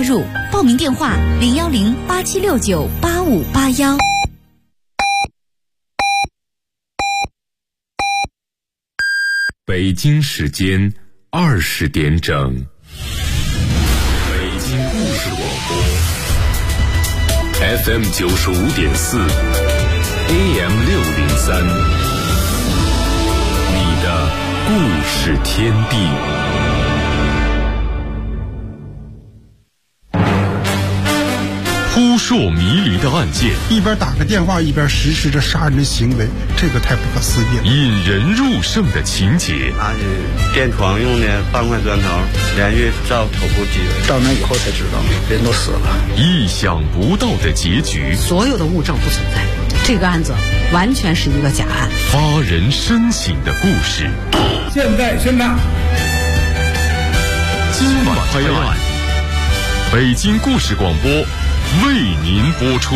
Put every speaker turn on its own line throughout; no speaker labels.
入，报名电话010-8769-8581。
北京时间20点整，北京故事广播 FM 95.4 AM 603，你的故事天地。扑朔迷离的案件，
一边打个电话一边实施着杀人的行为，这个太不可思议了。
引人入胜的情节，
拿是电床用的半块砖头连续照头部击了，
到那以后才知道人都死了。
意想不到的结局，
所有的物证不存在，这个案子完全是一个假案。
发人深省的故事，
现在宣判。
今晚拍案，北京故事广播为您播出。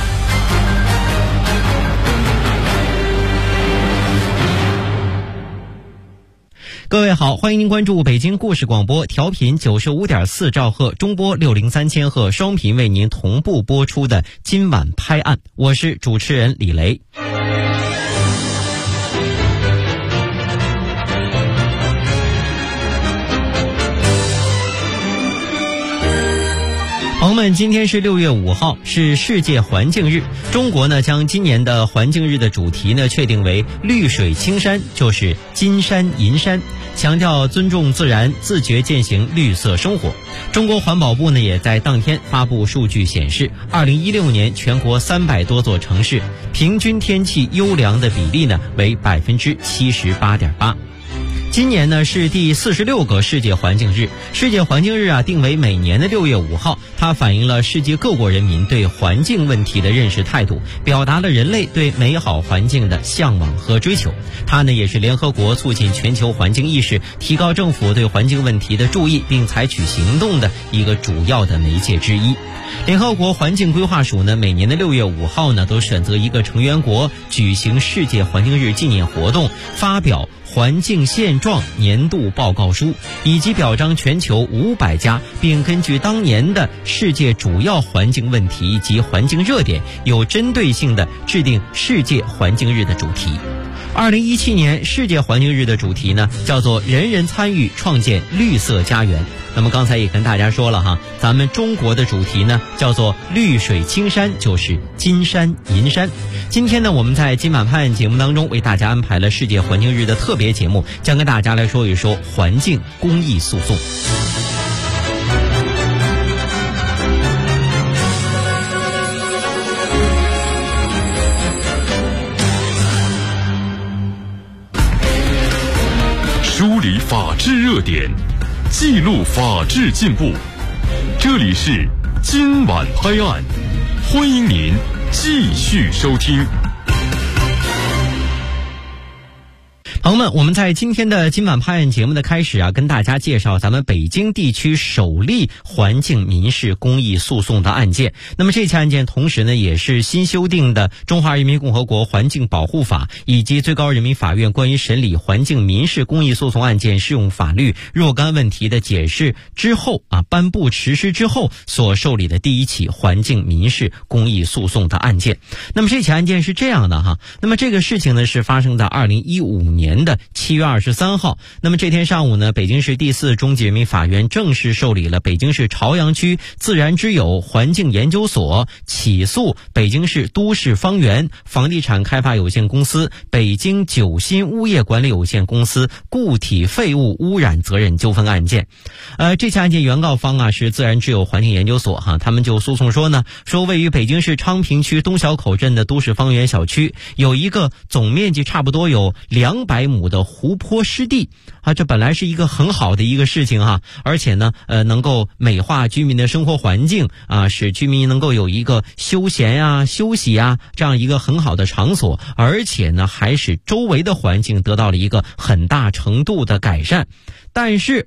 各位好，欢迎您关注北京故事广播，调频95.4兆赫，中波603千赫，双频为您同步播出的今晚拍案，我是主持人李雷。朋友们，今天是6月5号，是世界环境日。中国呢，将今年的环境日的主题呢确定为绿水青山，就是金山银山，强调尊重自然，自觉践行绿色生活。中国环保部呢也在当天发布数据显示，2016年全国300多座城市平均天气优良的比例呢为78.8%。今年呢是第46个世界环境日。世界环境日啊定为每年的6月5号，它反映了世界各国人民对环境问题的认识态度，表达了人类对美好环境的向往和追求。它呢也是联合国促进全球环境意识、提高政府对环境问题的注意并采取行动的一个主要的媒介之一。联合国环境规划署呢每年的6月5号呢都选择一个成员国举行世界环境日纪念活动，发表环境现状年度报告书，以及表彰全球500家，并根据当年的世界主要环境问题及环境热点，有针对性的制定世界环境日的主题。2017年世界环境日的主题呢叫做人人参与创建绿色家园。那么刚才也跟大家说了哈，咱们中国的主题呢叫做绿水青山，就是金山银山。今天呢我们在今晚拍案节目当中为大家安排了世界环境日的特别节目，将跟大家来说一说环境公益诉讼。
梳理法治热点，记录法治进步，这里是今晚拍案，欢迎您继续收听。朋友们，我们在今天的今晚拍案节目的开始啊，跟大家介绍咱们北京地区首例环境民事公益诉讼的案件。那么这起案件同时呢，也是新修订的《中华人民共和国环境保护法》以及最高人民法院关于审理环境民事公益诉讼案件适用法律若干问题的解释之后啊，颁布实施之后所受理的第一起环境民事公益诉讼的案件。那么这起案件是这样的哈，那么这个事情呢是发生在2015年的7月23号。那么这天上午呢，北京市第4中级人民法院正式受理了北京市朝阳区自然之友环境研究所起诉北京市都市方圆房地产开发有限公司、北京九新物业管理有限公司固体废物污染责任纠纷案件。这起案件原告方啊是自然之友环境研究所哈，他们就诉讼说呢，说位于北京市昌平区东小口镇的都市方圆小区有一个总面积差不多有200亩的湖泊湿地啊，这本来是一个很好的一个事情哈，而且呢能够美化居民的生活环境啊，使居民能够有一个休闲啊、休息啊这样一个很好的场所，而且呢还使周围的环境得到了一个很大程度的改善。但是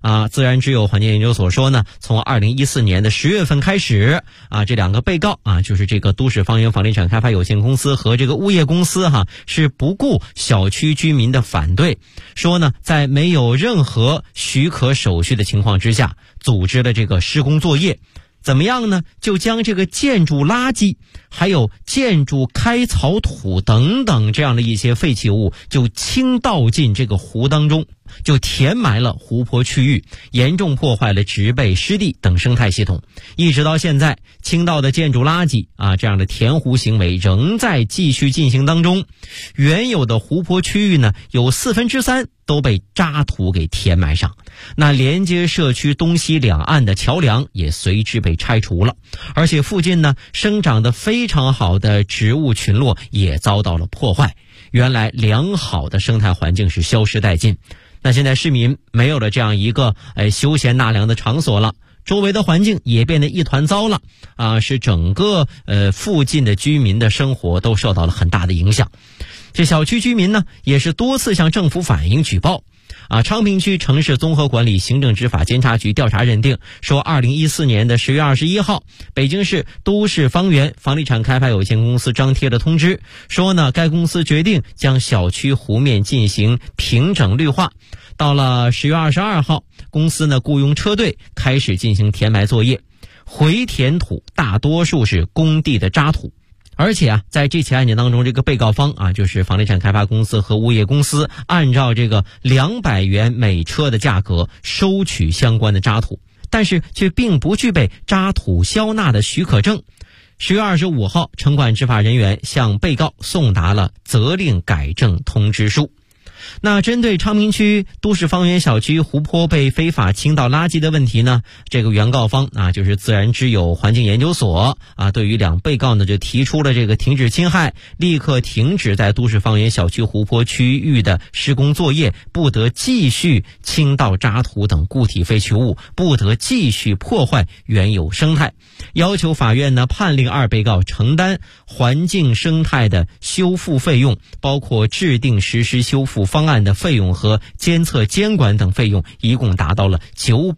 自然之友环境研究所说呢，从2014年的10月份开始这两个被告就是这个都市方圆房地产开发有限公司和这个物业公司是不顾小区居民的反对，说呢在没有任何许可手续的情况之下组织了这个施工作业。怎么样呢？就将这个建筑垃圾还有建筑开槽土等等这样的一些废弃物就倾倒进这个湖当中，就填埋了湖泊区域，严重破坏了植被湿地等生态系统。一直到现在，倾倒的建筑垃圾这样的填湖行为仍在继续进行当中。原有的湖泊区域呢，有3/4都被渣土给填埋上，那连接社区东西两岸的桥梁也随之被拆除了，而且附近呢生长的非常好的植物群落也遭到了破坏，原来良好的生态环境是消失殆尽。那现在市民没有了这样一个休闲纳凉的场所了，周围的环境也变得一团糟了是整个附近的居民的生活都受到了很大的影响。这小区居民呢也是多次向政府反映举报昌平区城市综合管理行政执法监察局调查认定说，2014年的10月21号，北京市都市方圆房地产开发有限公司张贴了通知，说呢该公司决定将小区湖面进行平整绿化。到了10月22号，公司呢雇佣车队开始进行填埋作业，回填土大多数是工地的渣土。而且在这起案件当中，这个被告方就是房地产开发公司和物业公司，按照这个200元每车的价格收取相关的渣土，但是却并不具备渣土销纳的许可证。10月25号，城管执法人员向被告送达了责令改正通知书。那针对昌平区都市方圆小区湖泊被非法倾倒垃圾的问题呢，这个原告方就是自然之友环境研究所对于两被告呢就提出了这个停止侵害，立刻停止在都市方圆小区湖泊区域的施工作业，不得继续倾倒渣土等固体废弃物，不得继续破坏原有生态，要求法院呢判令二被告承担环境生态的修复费用，包括制定实施修复方案的费用和监测监管等费用，一共达到了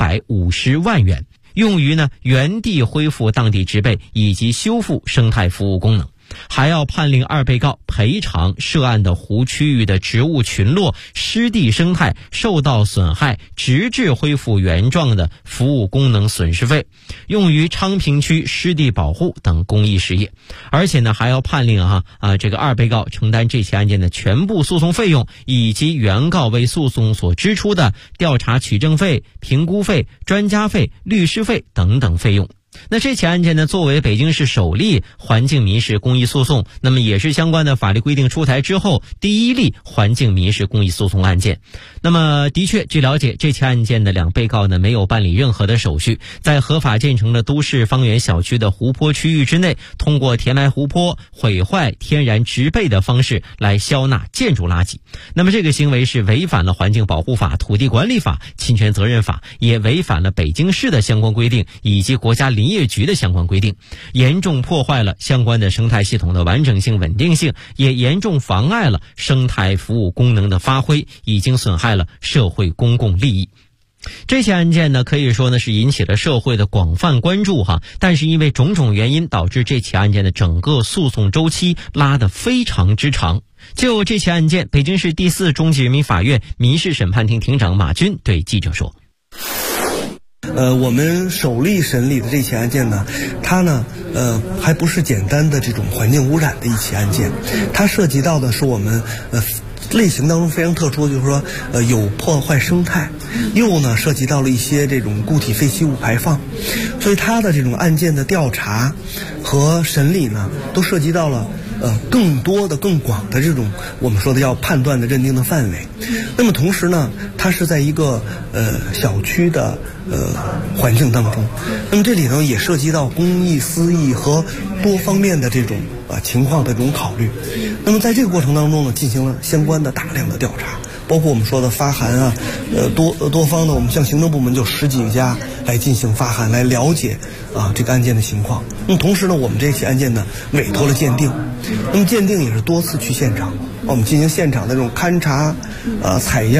950万元，用于呢原地恢复当地植被以及修复生态服务功能。还要判令二被告赔偿涉案的湖区域的植物群落、湿地生态受到损害，直至恢复原状的服务功能损失费，用于昌平区湿地保护等公益事业。而且呢，还要判令这个二被告承担这起案件的全部诉讼费用，以及原告为诉讼所支出的调查取证费、评估费、专家费、律师费等等费用。那这起案件呢，作为北京市首例环境民事公益诉讼，那么也是相关的法律规定出台之后第一例环境民事公益诉讼案件。那么的确，据了解，这起案件的两被告呢没有办理任何的手续，在合法建成的都市方圆小区的湖泊区域之内，通过填埋湖泊、毁坏天然植被的方式来消纳建筑垃圾。那么这个行为是违反了环境保护法、土地管理法、侵权责任法，也违反了北京市的相关规定以及国家林业局的相关规定，严重破坏了相关的生态系统的完整性、稳定性，也严重妨碍了生态服务功能的发挥，已经损害了社会公共利益。这起案件呢，可以说呢是引起了社会的广泛关注但是因为种种原因，导致这起案件的整个诉讼周期拉得非常之长。就这起案件，北京市第4中级人民法院民事审判庭庭长马军对记者说，
我们首例审理的这起案件呢，它呢还不是简单的这种环境污染的一起案件，它涉及到的是我们类型当中非常特殊的，就是说有破坏生态，又呢涉及到了一些这种固体废弃物排放，所以它的这种案件的调查和审理呢，都涉及到了更多的、更广的这种我们说的要判断的认定的范围。那么同时呢，它是在一个小区的环境当中，那么这里头也涉及到公益、私益和多方面的这种情况的这种考虑。那么在这个过程当中呢，进行了相关的大量的调查，包括我们说的发函多方的，我们像行政部门就10几家来进行发函，来了解这个案件的情况。那么同时呢，我们这起案件呢委托了鉴定，那么鉴定也是多次去现场，我们进行现场的这种勘查采样，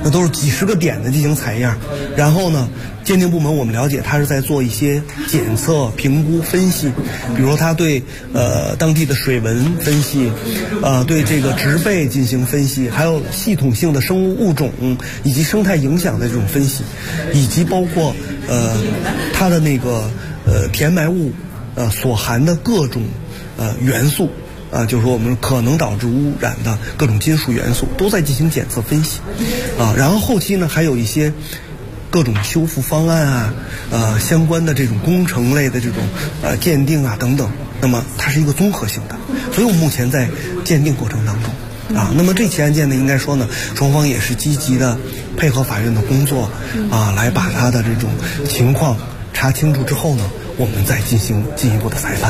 那都是几十个点的进行采样，然后呢，鉴定部门我们了解他是在做一些检测、评估、分析，比如他对当地的水文分析，对这个植被进行分析，还有系统性的生物物种以及生态影响的这种分析，以及包括它的那个填埋物所含的各种元素。就是说我们可能导致污染的各种金属元素都在进行检测分析，然后后期呢还有一些各种修复方案相关的这种工程类的这种鉴定等等，那么它是一个综合性的，所以我们目前在鉴定过程当中那么这起案件呢，应该说呢，双方也是积极的配合法院的工作来把它的这种情况查清楚之后呢，我们再进行进一步的裁判。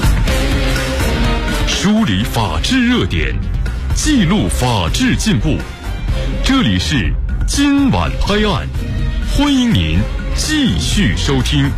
梳理法治热点，记录法治进步。这里是今晚拍案，欢迎您继续收听。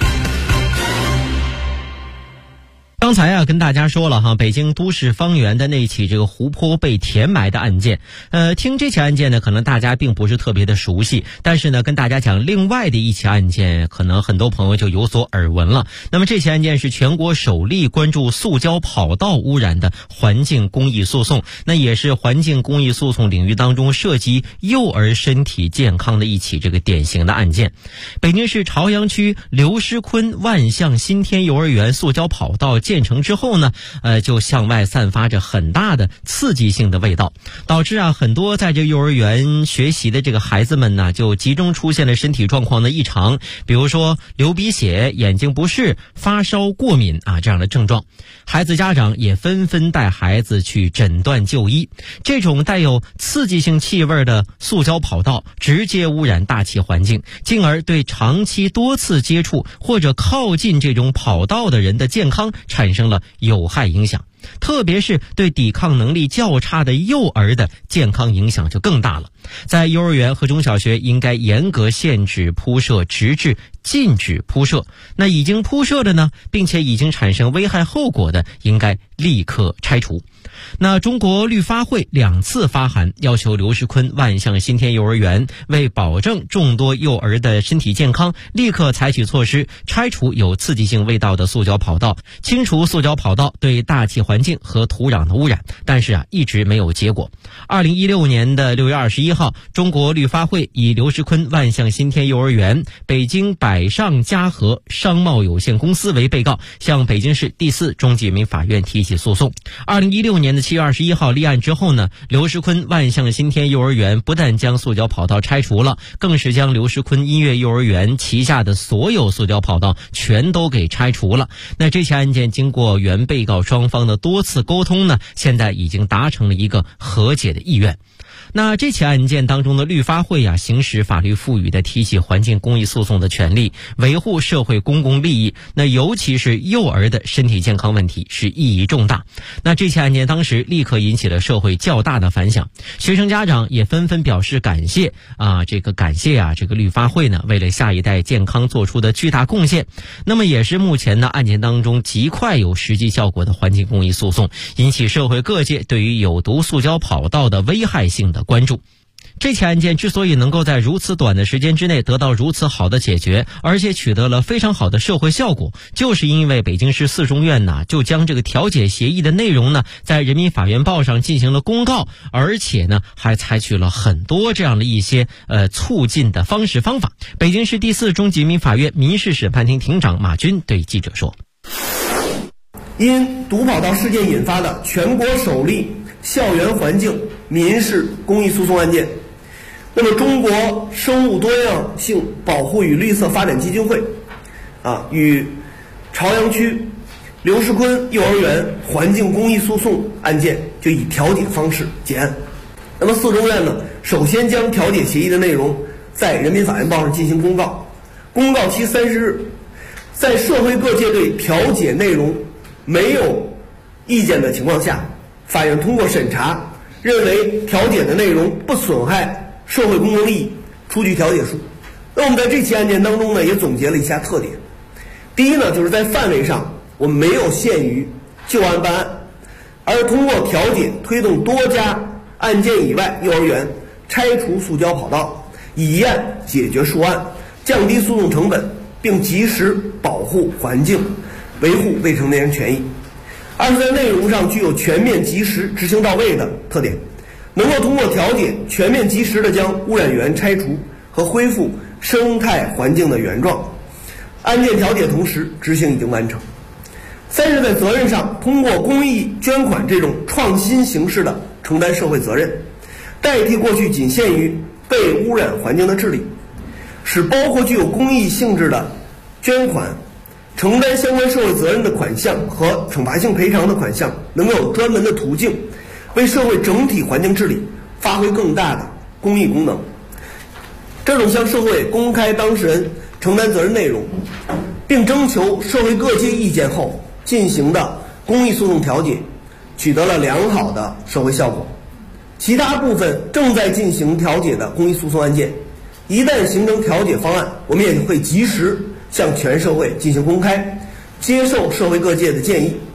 刚才跟大家说了哈，北京都市方圆的那起这个湖泊被填埋的案件，听这起案件呢，可能大家并不是特别的熟悉，但是呢，跟大家讲另外的一起案件，可能很多朋友就有所耳闻了。那么这起案件是全国首例关注塑胶跑道污染的环境公益诉讼，那也是环境公益诉讼领域当中涉及幼儿身体健康的一起这个典型的案件。北京市朝阳区刘师坤万象新天幼儿园塑胶跑道建成之后呢，就向外散发着很大的刺激性的味道，导致很多在这幼儿园学习的这个孩子们呢，就集中出现了身体状况的异常，比如说流鼻血、眼睛不适、发烧、过敏这样的症状。孩子家长也纷纷带孩子去诊断就医。这种带有刺激性气味的塑胶跑道直接污染大气环境，进而对长期多次接触或者靠近这种跑道的人的健康产生了有害影响，特别是对抵抗能力较差的幼儿的健康影响就更大了。在幼儿园和中小学应该严格限制铺设，直至禁止铺设。那已经铺设的呢，并且已经产生危害后果的，应该立刻拆除。那中国绿发会2次发函要求刘师坤万象新天幼儿园为保证众多幼儿的身体健康，立刻采取措施拆除有刺激性味道的塑胶跑道，清除塑胶跑道对大气环境和土壤的污染，但是一直没有结果。2016年的6月21号，中国绿发会以刘师坤万象新天幼儿园、北京百上嘉禾商贸有限公司为被告，向北京市第4中级人民法院提起诉讼。2016年的7月21号立案之后呢，刘师坤万象新天幼儿园不但将塑胶跑道拆除了，更是将刘师坤音乐幼儿园旗下的所有塑胶跑道全都给拆除了。那这起案件经过原被告双方的多次沟通呢，现在已经达成了一个和解的意愿。那这起案件当中的绿发会行使法律赋予的提起环境公益诉讼的权利，维护社会公共利益，那尤其是幼儿的身体健康问题是意义重大。那这起案件当时立刻引起了社会较大的反响，学生家长也纷纷表示感谢感谢这个绿发会呢为了下一代健康做出的巨大贡献。那么也是目前呢案件当中极快有实际效果的环境公益诉讼，引起社会各界对于有毒塑胶跑道的危害性的关注。这起案件之所以能够在如此短的时间之内得到如此好的解决，而且取得了非常好的社会效果，就是因为北京市4中院就将这个调解协议的内容呢在人民法院报上进行了公告，而且呢还采取了很多这样的一些促进的方式方法。北京市第4中级人民法院民事审判庭庭长马军对记者说，
因毒跑道事件引发的全国首例校园环境民事公益诉讼案件，那么中国生物多样性保护与绿色发展基金会与朝阳区刘师坤幼儿园环境公益诉讼案件就以调解方式结案。那么4中院呢，首先将调解协议的内容在人民法院报上进行公告，公告期30日，在社会各界对调解内容没有意见的情况下，法院通过审查，认为调解的内容不损害社会公共利益，出具调解书。那我们在这起案件当中呢，也总结了一下特点。第一呢，就是在范围上我们没有限于就案办案，而通过调解推动多家案件以外幼儿园拆除塑胶跑道，以一案解决数案，降低诉讼成本，并及时保护环境，维护未成年人权益。而是在内容上具有全面及时、执行到位的特点，能够通过调解全面及时地将污染源拆除和恢复生态环境的原状。案件调解同时执行已经完成。三是在责任上，通过公益捐款这种创新形式的承担社会责任，代替过去仅限于被污染环境的治理，使包括具有公益性质的捐款承担相关社会责任的款项和惩罚性赔偿的款项能有专门的途径，为社会整体环境治理发挥更大的公益功能。这种向社会公开当事人承担责任内容，并征求社会各界意见后进行的公益诉讼调解，取得了良好的社会效果。其他部分正在进行调解的公益诉讼案件，一旦形成调解方案，我们也会及时向全社会进行公开，接受社会各界的建议。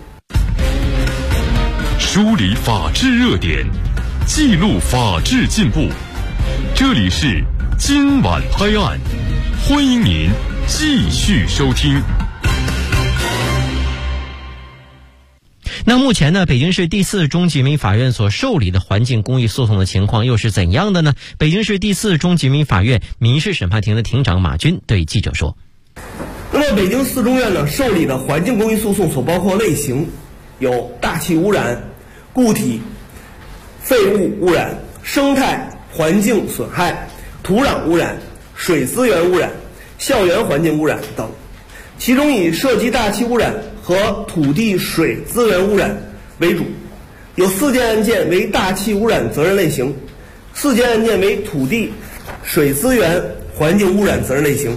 梳理法治热点，记录法治进步。这里是今晚拍案，欢迎您继续收听。
那目前呢，北京市第4中级人民法院所受理的环境公益诉讼的情况又是怎样的呢？北京市第4中级人民法院民事审判庭的庭长马军对记者说。
那么北京4中院呢受理的环境公益诉讼所包括类型有大气污染、固体废物污染、生态环境损害、土壤污染、水资源污染、校园环境污染等，其中以涉及大气污染和土地水资源污染为主，有4件案件为大气污染责任类型，4件案件为土地水资源环境污染责任类型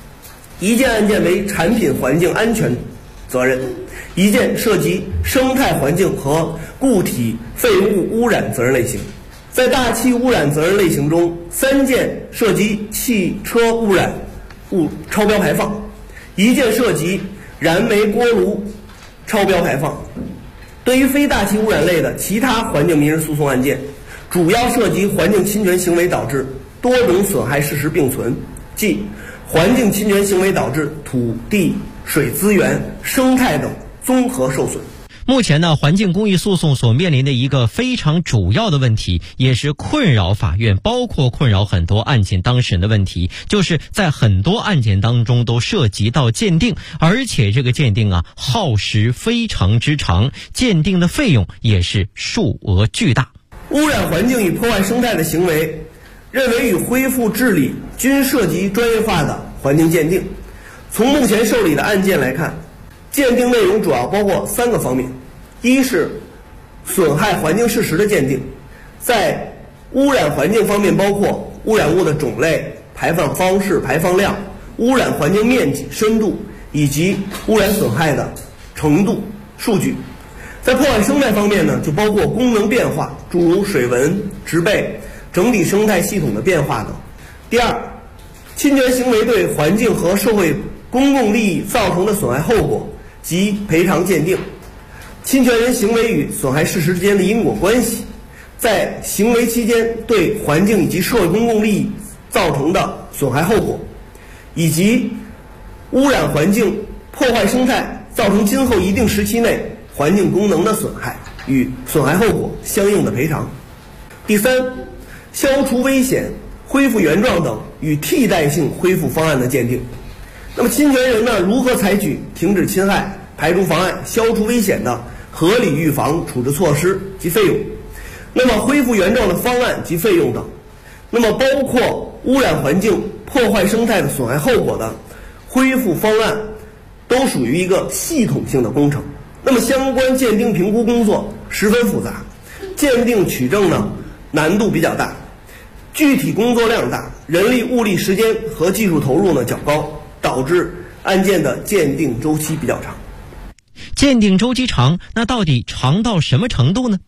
，1件案件为产品环境安全责任，1件涉及生态环境和固体废物污染责任类型。在大气污染责任类型中，3件涉及汽车污染物超标排放，1件涉及燃煤锅炉超标排放。对于非大气污染类的其他环境民事诉讼案件，主要涉及环境侵权行为导致多种损害事实并存，即环境侵权行为导致土地、水资源、生态等综合受损。
目前呢，环境公益诉讼所面临的一个非常主要的问题，也是困扰法院，包括困扰很多案件当事人的问题，就是在很多案件当中都涉及到鉴定，而且这个鉴定啊耗时非常之长，鉴定的费用也是数额巨大。
污染环境与破坏生态的行为，认为与恢复治理均涉及专业化的环境鉴定。从目前受理的案件来看，鉴定内容主要包括3个方面：一是损害环境事实的鉴定，在污染环境方面包括污染物的种类、排放方式、排放量、污染环境面积、深度以及污染损害的程度数据。在破坏生态方面呢，就包括功能变化，诸如水文、植被、整体生态系统的变化等。第二，侵权行为对环境和社会公共利益造成的损害后果及赔偿鉴定，侵权人行为与损害事实之间的因果关系，在行为期间对环境以及社会公共利益造成的损害后果，以及污染环境、破坏生态造成今后一定时期内环境功能的损害与损害后果相应的赔偿。第三，消除危险、恢复原状等与替代性恢复方案的鉴定。那么侵权人呢，如何采取停止侵害、排除妨碍、消除危险的合理预防处置措施及费用，那么恢复原状的方案及费用等，那么包括污染环境、破坏生态的损害后果的恢复方案，都属于一个系统性的工程。那么相关鉴定评估工作十分复杂，鉴定取证呢难度比较大，具体工作量大，人力物力时间和技术投入呢较高，导致案件的鉴定周期比较长。
鉴定周期长，那到底长到什么程度呢？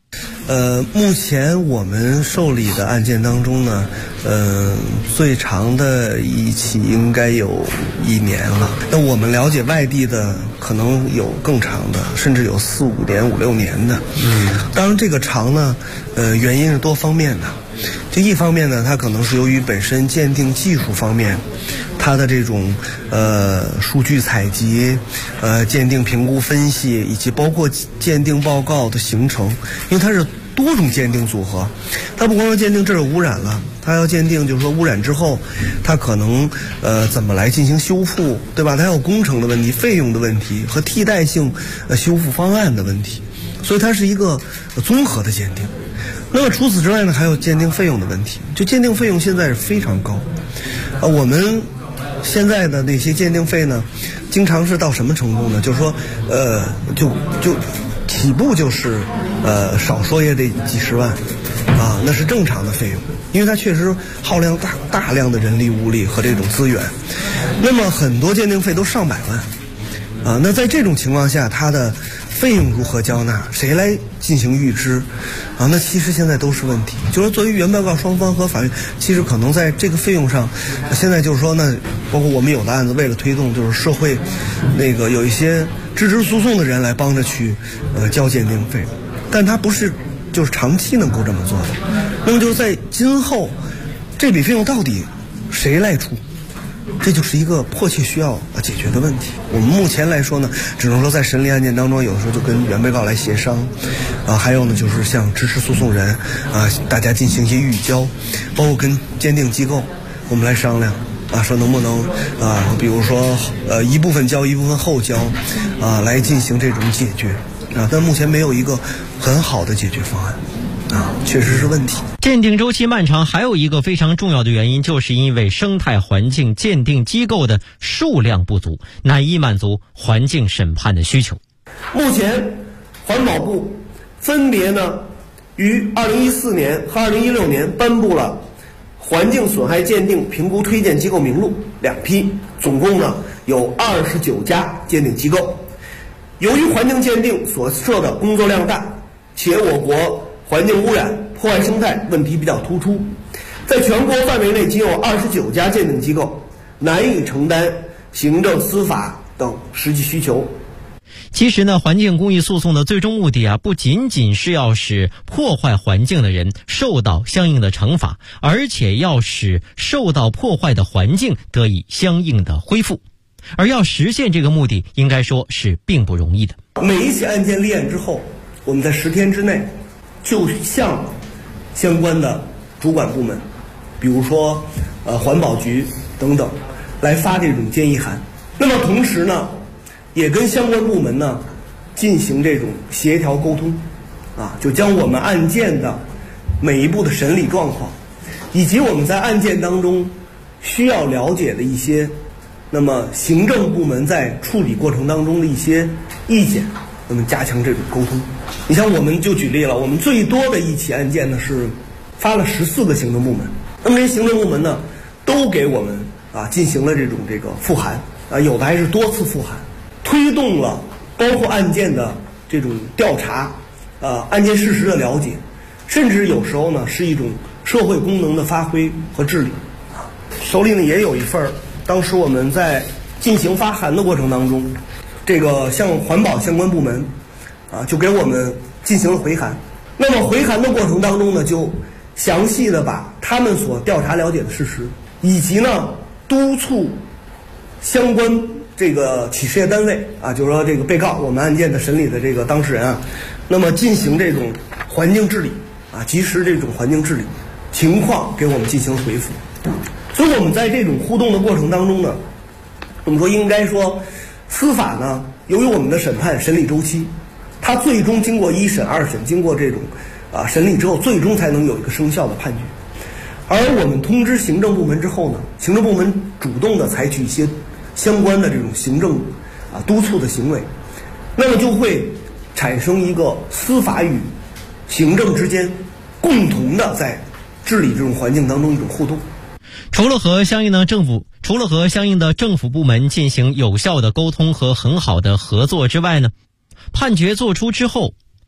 目前我们受理的案件当中呢，最长的一起应该有1年了。那我们了解外地的可能有更长的，甚至有4、5年、5、6年的。当然这个长呢，原因是多方面的。就一方面呢，它可能是由于本身鉴定技术方面，它的这种数据采集、鉴定评估分析，以及包括鉴定报告的形成，因为它是多种鉴定组合，它不光要鉴定这是污染了，它要鉴定就是说污染之后，它可能怎么来进行修复，对吧？它有工程的问题、费用的问题和替代性修复方案的问题，所以它是一个综合的鉴定。那么除此之外呢，还有鉴定费用的问题。就鉴定费用现在是非常高，我们现在的那些鉴定费呢，经常是到什么程度呢？就是说，就起步就是少说也得几十万啊，那是正常的费用，因为它确实耗量大量的人力物力和这种资源。那么很多鉴定费都上百万啊，那在这种情况下，它的费用如何交纳，谁来进行预支啊？那其实现在都是问题。就是作为原被告双方和法院，其实可能在这个费用上，现在就是说呢，包括我们有的案子为了推动就是社会那个有一些支持诉讼的人来帮着去交鉴定费，但它不是就是长期能够这么做的。那么就是在今后这笔费用到底谁来出？这就是一个迫切需要解决的问题。我们目前来说呢，只能说在审理案件当中，有的时候就跟原被告来协商，还有呢就是像支持诉讼人大家进行一些预交，包括跟鉴定机构我们来商量说能不能比如说一部分交一部分后交来进行这种解决但目前没有一个很好的解决方案确实是问题。
鉴定周期漫长还有一个非常重要的原因，就是因为生态环境鉴定机构的数量不足，难以满足环境审判的需求。
目前环保部分别呢于2014年和2016年颁布了环境损害鉴定评估推荐机构名录2批，总共呢有29家鉴定机构。由于环境鉴定所涉的工作量大，且我国环境污染、破坏生态问题比较突出，在全国范围内仅有29家鉴定机构，难以承担行政、司法等实际需求。
其实呢，环境公益诉讼的最终目的不仅仅是要使破坏环境的人受到相应的惩罚，而且要使受到破坏的环境得以相应的恢复。而要实现这个目的，应该说是并不容易的。
每一起案件立案之后，我们在10天之内就向相关的主管部门，比如说环保局等等，来发这种建议函。那么同时呢，也跟相关部门呢进行这种协调沟通就将我们案件的每一步的审理状况，以及我们在案件当中需要了解的一些那么行政部门在处理过程当中的一些意见，那么加强这种沟通。你像我们就举例了，我们最多的一起案件呢是发了14个行政部门，那么这些行政部门呢都给我们进行了这个复函有的还是多次复函，推动了包括案件的这种调查案件事实的了解，甚至有时候呢是一种社会功能的发挥和治理手里呢也有一份当时我们在进行发函的过程当中，这个像环保相关部门就给我们进行了回函。那么回函的过程当中呢，就详细的把他们所调查了解的事实，以及呢督促相关这个企事业单位就是说这个被告我们案件的审理的这个当事人那么进行这种环境治理及时这种环境治理情况给我们进行回复。所以我们在这种互动的过程当中呢，我们说应该说司法呢，由于我们的审判审理周期，它最终经过1审、2审，经过这种审理之后，最终才能有一个生效的判决。而我们通知行政部门之后呢，行政部门主动的采取一些相关的这种行政督促的行为，那么就会产生一个司法与行政之间共同的在治理这种环境当中一种互动。
除了和相应的政府部门进行有效的沟通和很好的合作之外呢，判决作出之后，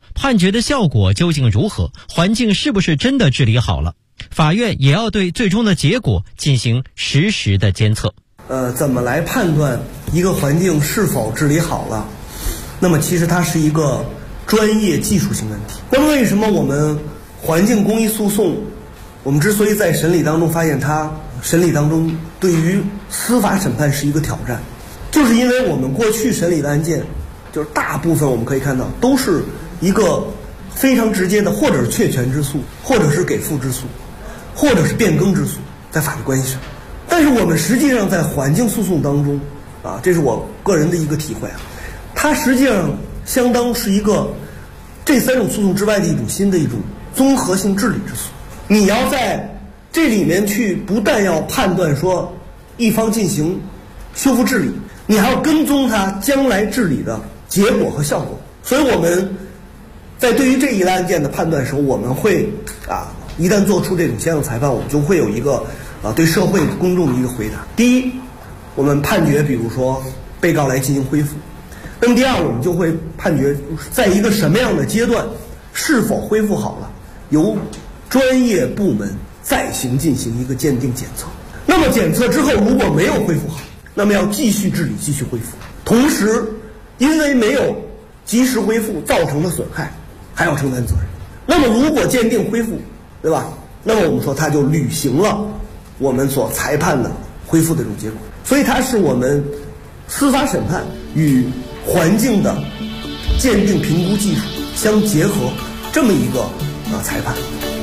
判决的效果究竟如何？环境是不是真的治理好了？法院也要对最终的结果进行实时的监测。
怎么来判断一个环境是否治理好了？那么其实它是一个专业技术性问题。那么为什么我们环境公益诉讼，我们之所以在审理当中发现它审理当中对于司法审判是一个挑战，就是因为我们过去审理的案件，就是大部分我们可以看到都是一个非常直接的，或者是确权之诉，或者是给付之诉，或者是变更之诉，在法律关系上。但是我们实际上在环境诉讼当中这是我个人的一个体会它实际上相当是一个这3种诉讼之外的一种新的一种综合性治理之诉。你要在这里面去不但要判断说一方进行修复治理，你还要跟踪它将来治理的结果和效果。所以我们在对于这一类案件的判断的时候，我们会一旦做出这种相应裁判，我们就会有一个对社会公众的一个回答。第一，我们判决比如说被告来进行恢复。那么第二，我们就会判决在一个什么样的阶段是否恢复好了，由专业部门再进行一个鉴定检测。那么检测之后如果没有恢复好，那么要继续治理，继续恢复。同时因为没有及时恢复造成的损害还要承担责任。那么如果鉴定恢复，对吧？那么我们说它就履行了我们所裁判的恢复的这种结果。所以它是我们司法审判与环境的鉴定评估技术相结合这么一个裁判。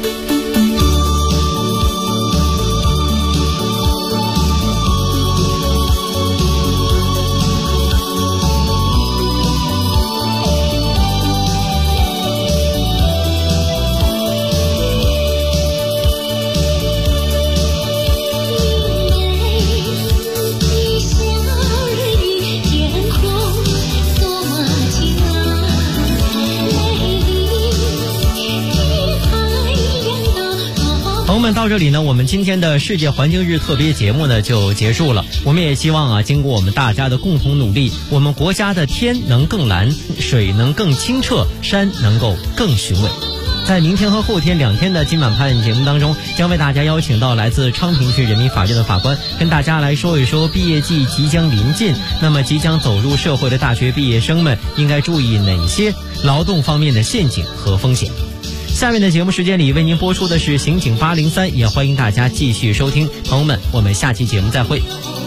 到这里呢，我们今天的世界环境日特别节目呢就结束了。我们也希望经过我们大家的共同努力，我们国家的天能更蓝，水能更清澈，山能够更雄伟。在明天和后天2天的今晚判案节目当中，将为大家邀请到来自昌平区人民法院的法官，跟大家来说一说毕业季即将临近，那么即将走入社会的大学毕业生们应该注意哪些劳动方面的陷阱和风险。下面的节目时间里为您播出的是刑警803，也欢迎大家继续收听。朋友们，我们下期节目再会。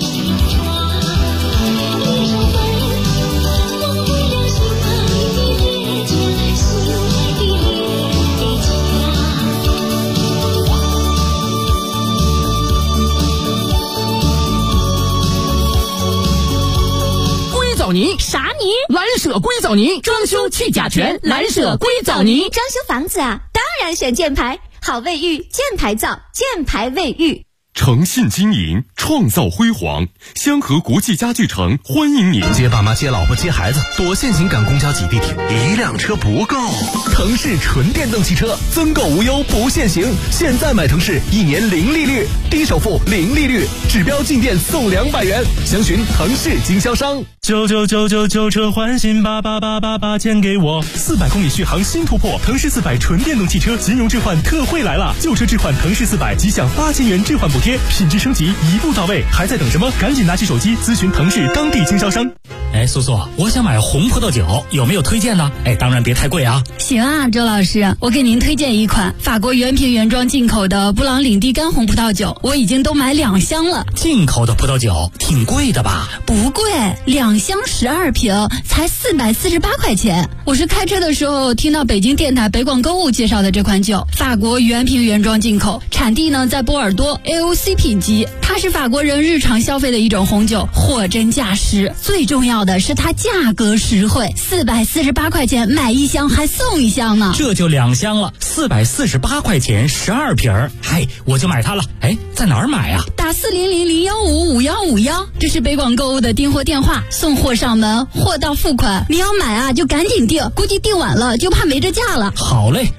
泥啥泥？蓝舍硅藻泥，装修去甲醛，蓝舍硅藻泥。
装修房子当然选箭牌，好卫浴，箭牌造，箭牌卫浴。
诚信经营，创造辉煌。香河国际家具城欢迎您。
接爸妈、接老婆、接孩子，多限行赶公交挤地铁，1辆车不够。腾势纯电动汽车，增购无忧不限行。现在买腾势，1年0利率，低首付0利率，指标进店送200元。详询腾势经销商。
99999车换新，8888钱给我。400公里续航新突破，腾势400纯电动汽车金融置换特惠来了，旧车置换腾势400即享8000元置换补贴，品质升级一步到位，还在等什么？赶紧拿起手机咨询腾势当地经销商。
哎，苏苏，我想买红葡萄酒，有没有推荐呢？哎，当然别太贵啊。
行啊，周老师，我给您推荐一款法国原瓶原装进口的布朗领地干红葡萄酒，我已经都买2箱了。
进口的葡萄酒挺贵的吧？
不贵，2箱12瓶才448块钱。我是开车的时候听到北京电台北广购物介绍的这款酒，法国原瓶原装进口，产地呢在波尔多 AOC 品级，它是法国人日常消费的一种红酒，货真价实。最重要的是它价格实惠，448块钱买1箱还送1箱呢。
这就2箱了，448块钱12瓶儿，嗨，我就买它了。哎，在哪儿买啊？
打400-015-5151，这是北广购物的订货电话，送货上门，货到付款。你要买啊，就赶紧订，估计订晚了就怕没这价了。
好嘞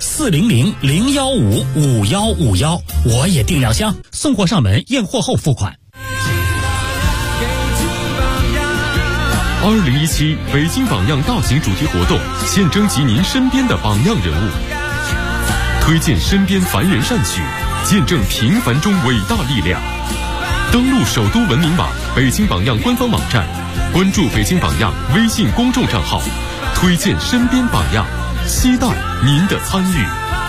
，400-015-5151，我也订2箱，送货上门，验货后付款。
2017北京榜样大型主题活动，现征集您身边的榜样人物，推荐身边凡人善举，见证平凡中伟大力量。登录首都文明网、北京榜样官方网站，关注北京榜样微信公众账号，推荐身边榜样，期待您的参与。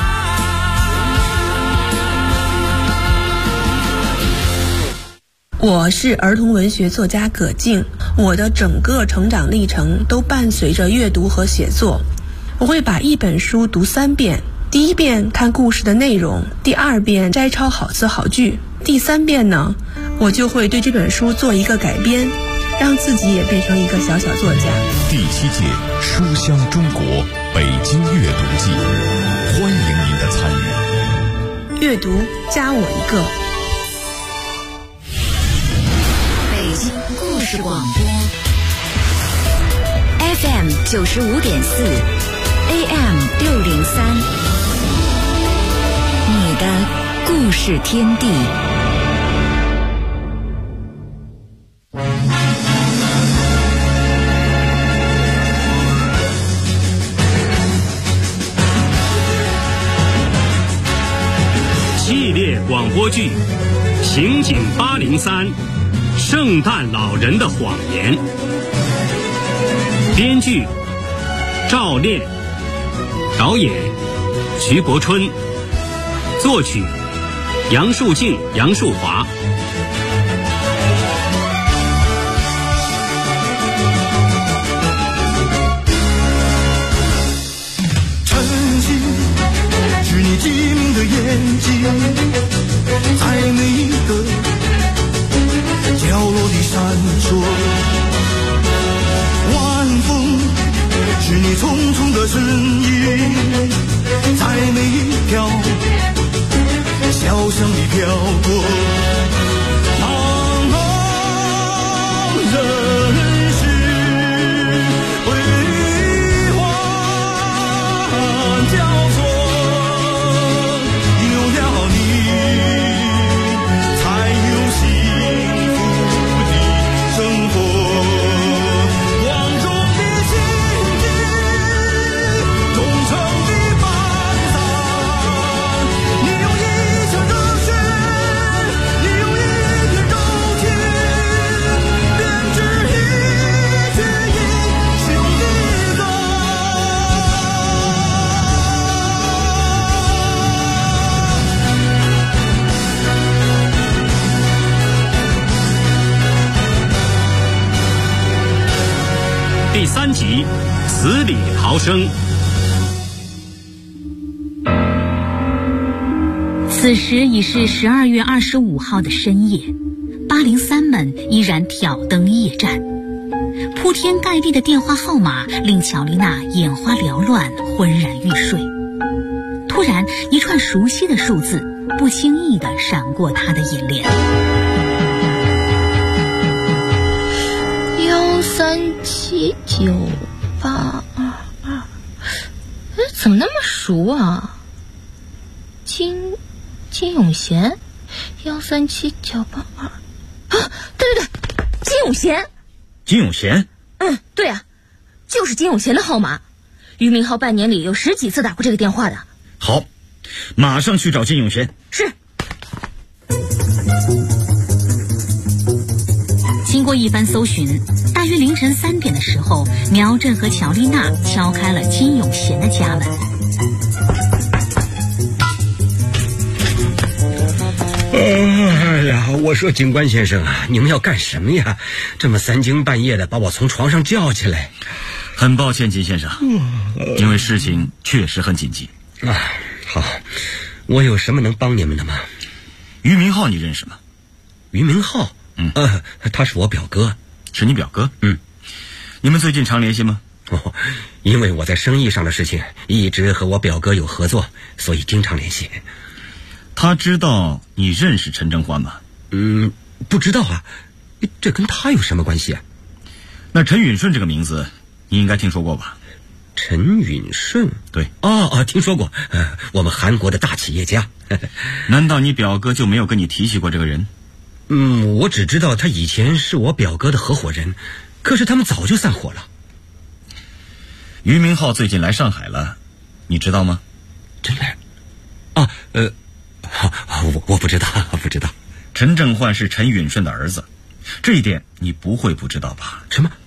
我是儿童文学作家葛静，我的整个成长历程都伴随着阅读和写作。我会把一本书读3遍，第1遍看故事的内容，第2遍摘抄好词好句，第3遍呢，我就会对这本书做一个改编，让自己也变成一个小小作家。
第7届书香中国北京阅读季，欢迎您的参与。
阅读加我一个。
北京故事广播 FM 95.4 AM 603，你的故事天地。
系列广播剧《刑警803》，圣诞老人的谎言。编剧赵炼，导演徐伯春，作曲杨树静、杨树华。
晨曦是你机敏的眼睛，在每一个角落里闪烁。晚风是你匆匆的身影，在每一条小巷里飘过。茫茫人世辉煌交错，有了你才有幸福的生活。光中的情景，忠诚的伴郎，你用一腔热血，你用一片柔情，编织一曲英雄的歌。
第3集，死里逃生。
此时已是12月25号的深夜，803们依然挑灯夜战，铺天盖地的电话号码令乔丽娜眼花缭乱，昏然欲睡。突然，一串熟悉的数字不经意地闪过她的眼帘。
1379822，怎么那么熟啊？金永贤，1379822，啊，对，金永贤。
金永贤？
对啊，就是金永贤的号码。俞明浩半年里有10几次打过这个电话的。
好，马上去找金永贤。
是。
经过一番搜寻，大约凌晨3点的时候，苗振和乔丽娜敲开了金永贤的家门。
哎呀，我说警官先生啊，你们要干什么呀？这么3更半夜的把我从床上叫起来。
很抱歉，金先生，因为事情确实很紧急。
好，我有什么能帮你们的吗？
俞明浩你认识吗？
俞明浩？他是我表哥。
是你表哥？你们最近常联系吗？
因为我在生意上的事情一直和我表哥有合作，所以经常联系。
他知道你认识陈正欢吗？
不知道啊，这跟他有什么关系啊？
那陈允顺这个名字你应该听说过吧？
陈允顺？
对。
听说过，我们韩国的大企业家。
难道你表哥就没有跟你提起过这个人？
我只知道他以前是我表哥的合伙人， 可是他们早就散伙了。
俞明浩最近来上海了，你知道吗？
真来？啊，我不知道，不知道。
陈正焕是陈允顺的儿子，这一点你不会不知道吧？
什么？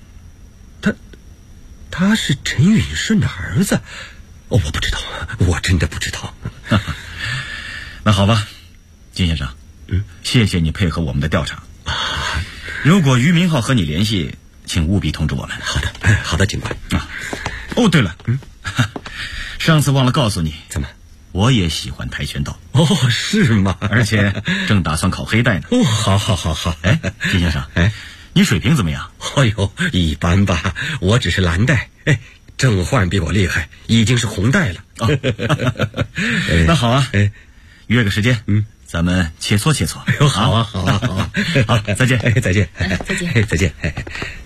他是陈允顺的儿子？我不知道，我真的不知道。
那好吧，金先生，谢谢你配合我们的调查。如果俞明浩和你联系，请务必通知我们。
好的，好的，警官。
哦，对了，上次忘了告诉你，
怎么？
我也喜欢跆拳道。
哦，是吗？
而且正打算考黑带呢。
哦，好。
哎，金先生，你水平怎么样？
哎呦，一般吧，我只是蓝带。郑焕比我厉害，已经是红带了。
那好啊，约个时间，咱们切磋切磋。
哎呦，好啊，
好，再见，
再见。
哎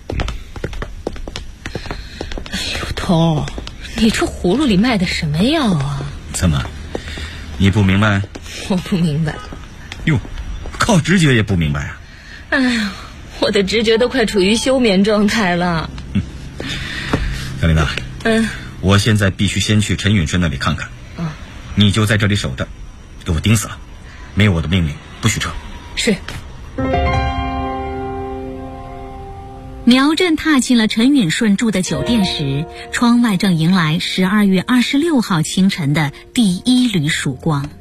呦，头，你这葫芦里卖的什么药啊？
怎么，你不明白？
我不明白。
哟，靠直觉也不明白啊？
哎呀，我的直觉都快处于休眠状态了。
小琳娜，我现在必须先去陈允顺那里看看。你就在这里守着，给我盯死了，没有我的命令不许撤。
是。
苗振踏进了陈允顺住的酒店时，窗外正迎来12月26号清晨的第一缕曙光。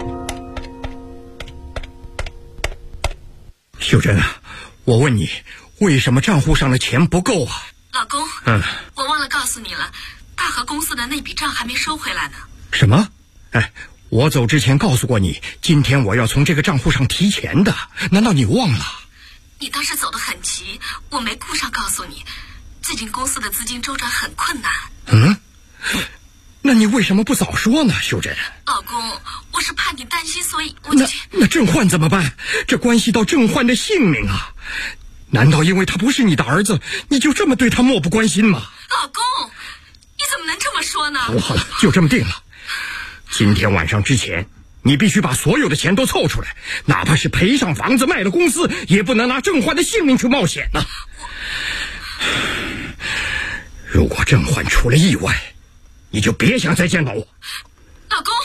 秀珍啊，我问你，为什么账户上的钱不够啊？
老公，我忘了告诉你了，大和公司的那笔账还没收回来呢。
什么？我走之前告诉过你，今天我要从这个账户上提钱的，难道你忘了？
你当时走得很急，我没顾上告诉你，最近公司的资金周转很困难。
那你为什么不早说呢，秀珍？
老公，我是怕你担心，所以我就
那郑焕怎么办？这关系到郑焕的性命啊！难道因为他不是你的儿子，你就这么对他漠不关心吗？
老公，你怎么能这么说呢？
好了，就这么定了。今天晚上之前，你必须把所有的钱都凑出来，哪怕是赔上房子卖了公司，也不能拿郑焕的性命去冒险呐。如果郑焕出了意外，你就别想再见到我。
老公。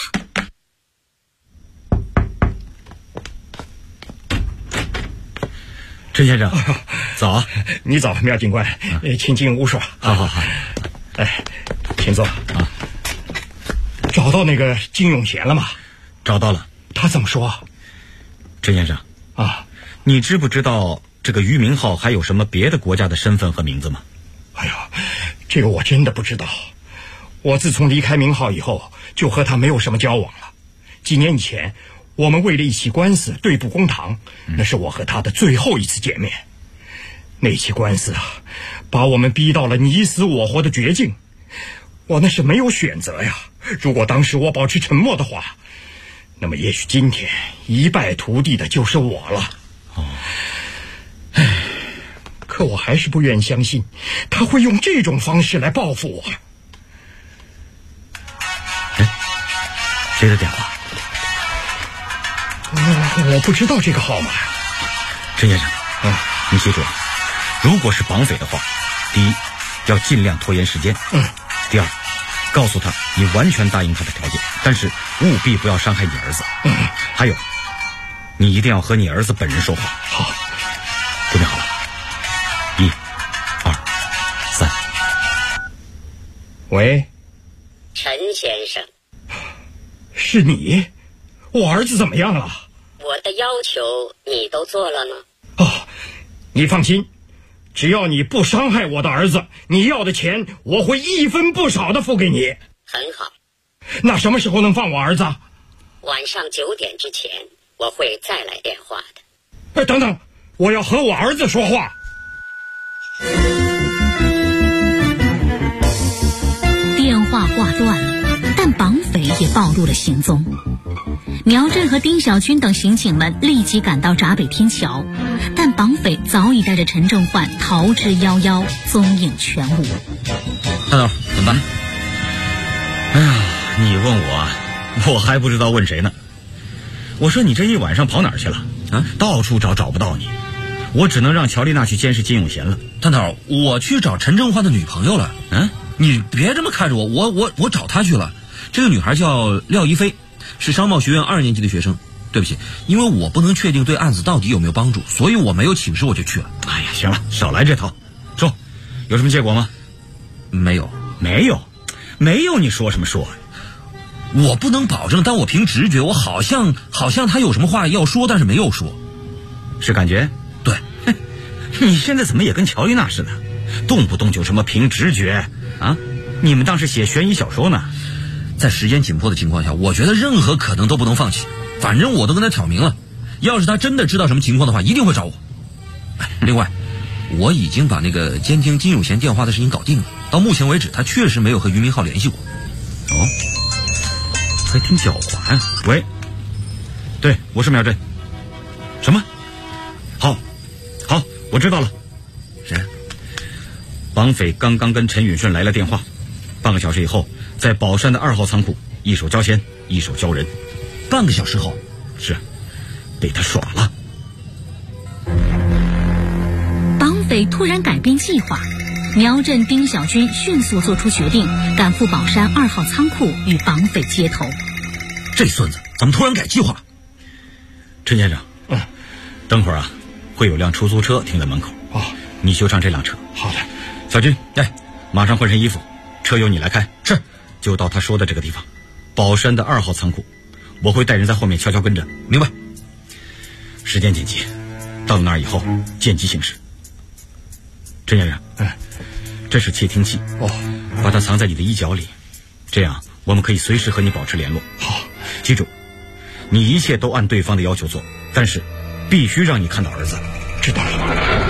陈先生，早。
你早，苗警官，请进屋说。
好。
请坐。找到那个金永贤了吗？
找到了。
他怎么说？
陈先生你知不知道这个俞明浩还有什么别的国家的身份和名字吗？
哎呀，这个我真的不知道。我自从离开明浩以后，就和他没有什么交往了。几年以前，我们为了一起官司对簿公堂，那是我和他的最后一次见面。那起官司把我们逼到了你死我活的绝境。我那是没有选择呀。如果当时我保持沉默的话，那么也许今天一败涂地的就是我了。可我还是不愿相信他会用这种方式来报复我。
谁的电话？
我不知道这个号码。
陈先生，你记住了，如果是绑匪的话，第一，要尽量拖延时间。第二，告诉他你完全答应他的条件，但是务必不要伤害你儿子。还有，你一定要和你儿子本人说话。
好，
准备好了，1、2、3。
喂，
陈先生，
是你？我儿子怎么样了？
我的要求你都做了吗？
你放心，只要你不伤害我的儿子，你要的钱我会一分不少的付给你。
很好。
那什么时候能放我儿子？
晚上9点之前，我会再来电话的。
等等，我要和我儿子说话。
电话挂断了，但绑匪也暴露了行踪。苗振和丁小军等刑警们立即赶到闸北天桥，但绑匪早已带着陈正焕逃之夭夭，踪影全无。
大头，怎么办？哎呀，你问我还不知道问谁呢。我说你这一晚上跑哪儿去了？到处找不到你。 我只能让乔丽娜去监视金永贤了。
探头，我去找陈正焕的女朋友了。你别这么看着我找她去了。这个女孩叫廖一飞，是商贸学院2年级的学生。对不起，因为我不能确定对案子到底有没有帮助，所以我没有请示我就去了。
哎呀，行了，少来这套。说，有什么结果吗？
没有，
你说什么说？
我不能保证，但我凭直觉，我好像他有什么话要说，但是没有说。
是感觉？
对。
你现在怎么也跟乔丽娜似的，动不动就什么凭直觉啊？你们当时写悬疑小说呢？
在时间紧迫的情况下，我觉得任何可能都不能放弃。反正我都跟他挑明了，要是他真的知道什么情况的话，一定会找我。另外，我已经把那个监听金永贤电话的事情搞定了。到目前为止，他确实没有和俞明浩联系过。
哦，还挺狡猾。喂，对，我是苗振。什么？好，我知道了。
谁？
绑匪刚刚跟陈允顺来了电话，半个小时以后，在宝山的2号仓库，一手交钱，一手交人。
半个小时后，
是被他耍了。
绑匪突然改变计划，苗振、丁小军迅速做出决定，赶赴宝山2号仓库与绑匪接头。
这孙子怎么突然改计划？
陈先生，等会儿啊，会有辆出租车停在门口。你就上这辆车。
好的。
小军，马上换身衣服，车由你来开。
是。
就到他说的这个地方，宝山的2号仓库。我会带人在后面悄悄跟着。
明白。
时间紧急，到了那儿以后见机行事。陈先生，这是窃听器，把它藏在你的衣角里，这样我们可以随时和你保持联络。
好，
记住，你一切都按对方的要求做，但是必须让你看到儿子。
知道了。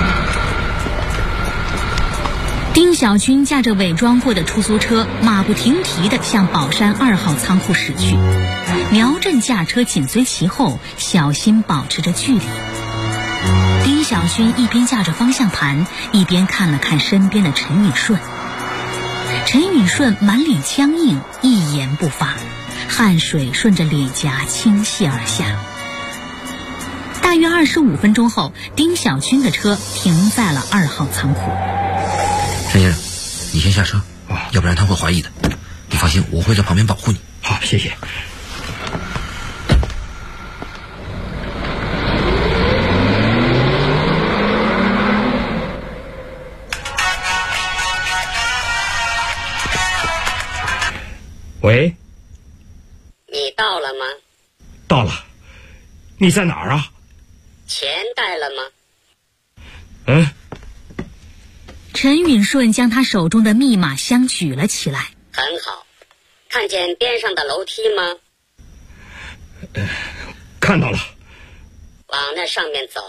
丁小军驾着伪装过的出租车，马不停蹄地向宝山2号仓库驶去。苗振驾车紧随其后，小心保持着距离。丁小军一边驾着方向盘，一边看了看身边的陈允顺。陈允顺满脸僵硬，一言不发，汗水顺着脸颊倾泻而下。大约25分钟后，丁小军的车停在了2号仓库。
陈先生，你先下车，要不然他会怀疑的。你放心，我会在旁边保护你。
好，谢谢。喂，
你到了吗？
到了。你在哪儿啊？
钱带了吗？
陈允顺将他手中的密码箱举了起来。
很好，看见边上的楼梯吗？
看到了。
往那上面走。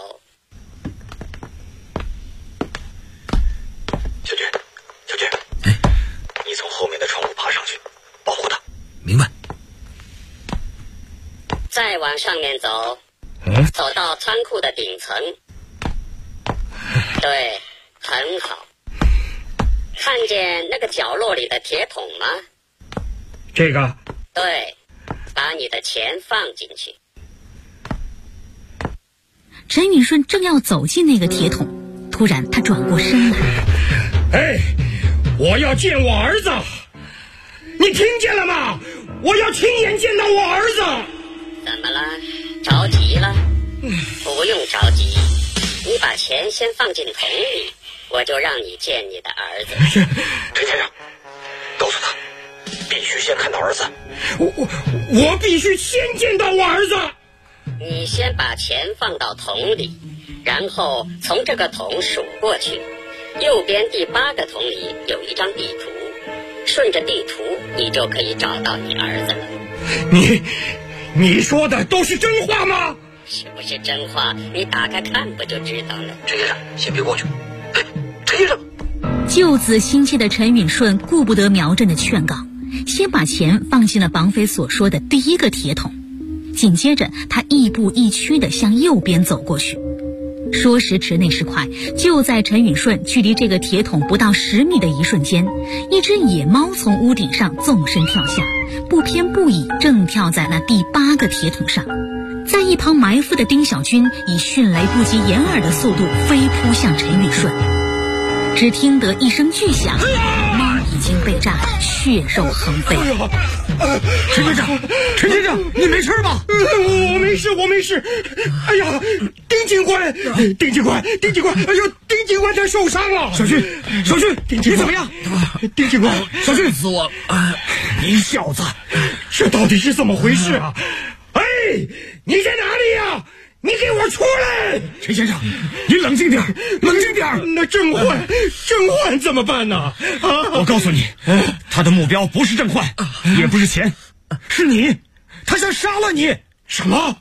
小军，你从后面的窗户爬上去，保护他。
明白。
再往上面走，走到仓库的顶层。对，很好。看见那个角落里的铁桶吗？
这个？
对，把你的钱放进去。
陈允顺正要走进那个铁桶，突然他转过身来。
我要见我儿子，你听见了吗？我要亲眼见到我儿子。
怎么了？着急了？不用着急，你把钱先放进桶里，我就让你见你的儿子。
陈先生，告诉他，必须先看到儿子。
我必须先见到我儿子。
你先把钱放到桶里，然后从这个桶数过去，右边第8个桶里有一张地图，顺着地图你就可以找到你儿子了。
你说的都是真话吗？
是不是真话？你打开看不就知道了。
陈先生，先别过去。陈先生，
救子心切的陈允顺顾不得苗振的劝告，先把钱放进了绑匪所说的第1个铁桶。紧接着他亦步亦趋地向右边走过去。说时迟那时快，就在陈允顺距离这个铁桶不到10米的一瞬间，一只野猫从屋顶上纵身跳下，不偏不倚正跳在那第8个铁桶上。 在一旁埋伏的丁小军以迅雷不及掩耳的速度飞扑向陈宇顺，只听得一声巨响，妈已经被炸得血肉横飞。
陈先生，陈先生，你没事吧？
我没事，我没事。哎呀，丁警官，哎呦，丁警官他受伤了。
小军，你怎么样？
丁警官，
小军
死我！
你小子，这到底是怎么回事啊？哎，你在哪里呀？你给我出来！
陈先生，你冷静点，冷静点。
那郑焕怎么办呢？啊！
我告诉你，他的目标不是郑焕，也不是钱，是你。他想杀了你。
什么？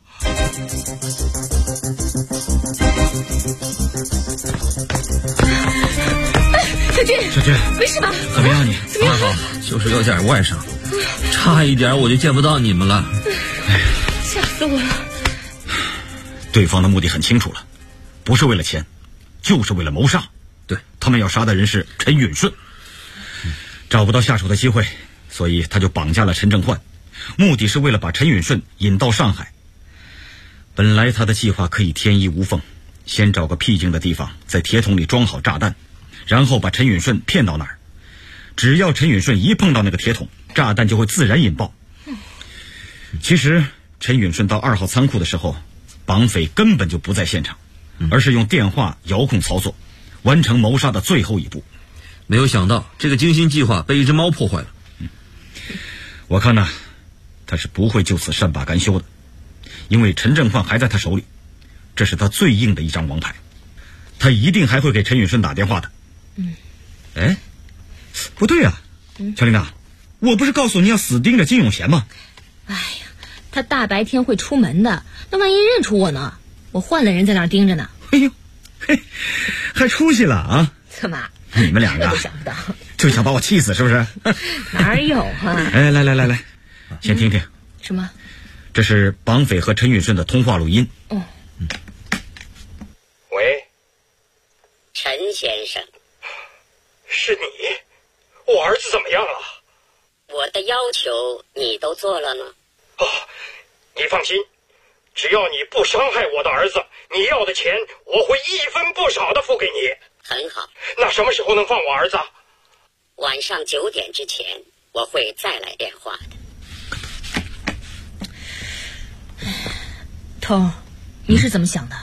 小军，没事吧？
怎么样你？
怎么样？
好，就是有点外伤，差一点我就见不到你们了。
吓死我了！
对方的目的很清楚了，不是为了钱，就是为了谋杀。
对，
他们要杀的人是陈允顺，找不到下手的机会，所以他就绑架了陈正焕，目的是为了把陈允顺引到上海。本来他的计划可以天衣无缝，先找个僻静的地方，在铁桶里装好炸弹，然后把陈允顺骗到那儿。只要陈允顺一碰到那个铁桶，炸弹就会自然引爆。其实陈允顺到2号仓库的时候，绑匪根本就不在现场，而是用电话遥控操作，完成谋杀的最后一步。
没有想到这个精心计划被一只猫破坏了。
我看呢，他是不会就此善罢甘休的，因为陈正焕还在他手里，这是他最硬的一张王牌，他一定还会给陈允顺打电话的。哎，不对啊，乔琳娜，我不是告诉你要死盯着金永贤吗？
哎呀，他大白天会出门的，那万一认出我呢？我换了人在那儿盯着呢。
哎呦，嘿，还出息了啊！
怎么？
你们两个
这都想不到，
就想把我气死是不是？
哪有啊？
哎，来，先听听。
什么？
这是绑匪和陈允顺的通话录音。
喂，
陈先生，
是你？我儿子怎么样了？
我的要求你都做了吗？
你放心，只要你不伤害我的儿子，你要的钱我会一分不少的付给你。
很好。
那什么时候能放我儿子？
晚上9点之前，我会再来电话的。
头，你是怎么想的？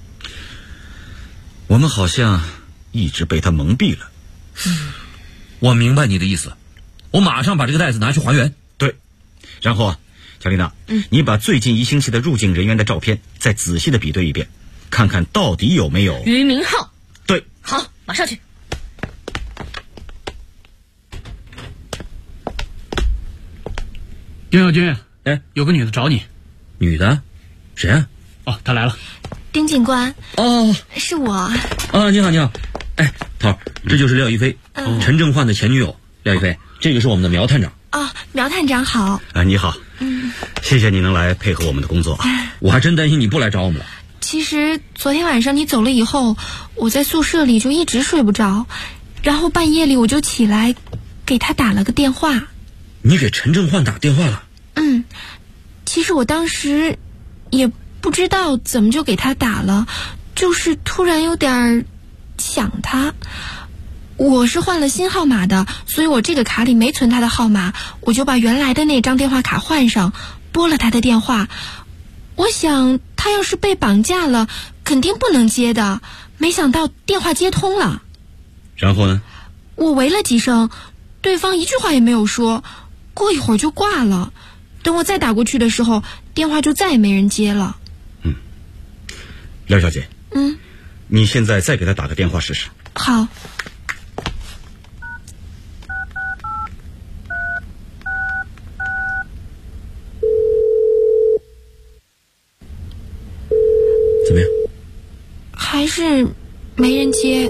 我们好像一直被他蒙蔽了。
我明白你的意思，我马上把这个袋子拿去还原。
对，然后乔丽娜，你把最近1星期的入境人员的照片再仔细的比对一遍，看看到底有没有
俞明浩。
对，
好，马上去。
丁小军，有个女的找你。
女的？谁啊？
哦，她来了。
丁警官。
哦，
是我。
啊，你好。哎，头，这就是廖一飞，陈正焕的前女友。廖一飞，这个是我们的苗探长。
苗探长好。
你好。谢谢你能来配合我们的工作。
我还真担心你不来找我们了。
其实昨天晚上你走了以后，我在宿舍里就一直睡不着，然后半夜里我就起来给他打了个电话。
你给陈正焕打电话了？
其实我当时也不知道怎么就给他打了，就是突然有点想他。我是换了新号码的，所以我这个卡里没存他的号码，我就把原来的那张电话卡换上，拨了他的电话。我想他要是被绑架了，肯定不能接的，没想到电话接通了。
然后呢？
我喂了几声，对方一句话也没有说，过一会儿就挂了。等我再打过去的时候，电话就再也没人接了。
廖小姐，你现在再给他打个电话试试。
好。
怎么样？
还是没人接。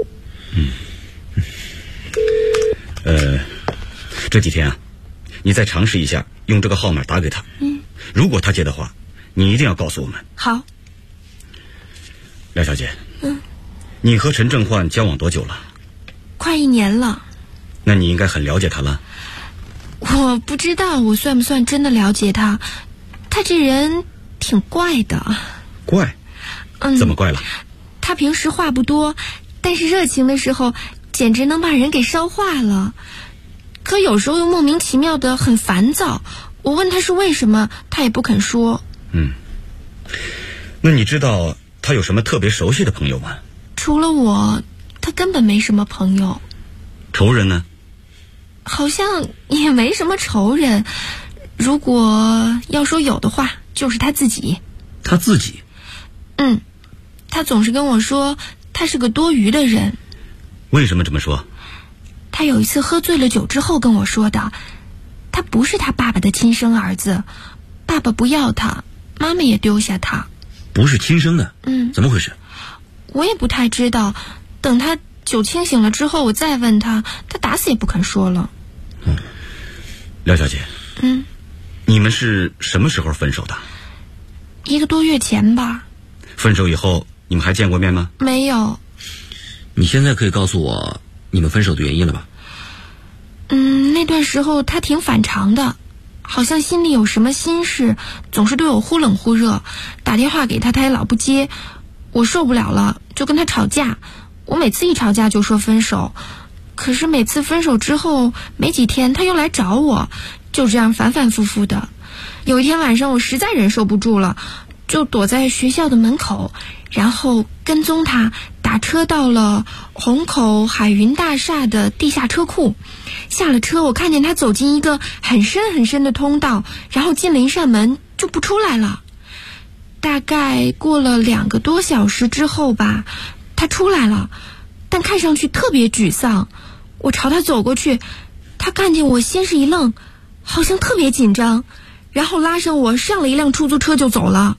这几天啊，你再尝试一下用这个号码打给他。如果他接的话，你一定要告诉我们。
好。
廖小姐，你和陈正焕交往多久了？
快1年了。
那你应该很了解他了。
我不知道我算不算真的了解他，他这人挺怪的。
怪？怎么怪了？
他平时话不多，但是热情的时候简直能把人给烧化了。可有时候又莫名其妙的很烦躁，我问他是为什么，他也不肯说。
那你知道他有什么特别熟悉的朋友吗？
除了我，他根本没什么朋友。
仇人呢？
好像也没什么仇人。如果要说有的话，就是他自己。
他自己？
他总是跟我说他是个多余的人。
为什么这么说？
他有一次喝醉了酒之后跟我说的，他不是他爸爸的亲生儿子，爸爸不要他，妈妈也丢下他。
不是亲生的？怎么回事？
我也不太知道，等他酒清醒了之后我再问他，他打死也不肯说了。
廖小姐，你们是什么时候分手的
？1个多月前吧。
分手以后你们还见过面吗？
没有。
你现在可以告诉我你们分手的原因了吧？
那段时候他挺反常的，好像心里有什么心事，总是对我忽冷忽热，打电话给他他也老不接，我受不了了，就跟他吵架。我每次一吵架就说分手，可是每次分手之后没几天他又来找我，就这样反反复复的。有一天晚上我实在忍受不住了，就躲在学校的门口，然后跟踪他，打车到了虹口海云大厦的地下车库。下了车，我看见他走进一个很深很深的通道，然后进了一扇门就不出来了。大概过了2个多小时之后吧，他出来了，但看上去特别沮丧。我朝他走过去，他看见我先是一愣，好像特别紧张，然后拉上我上了一辆出租车就走了。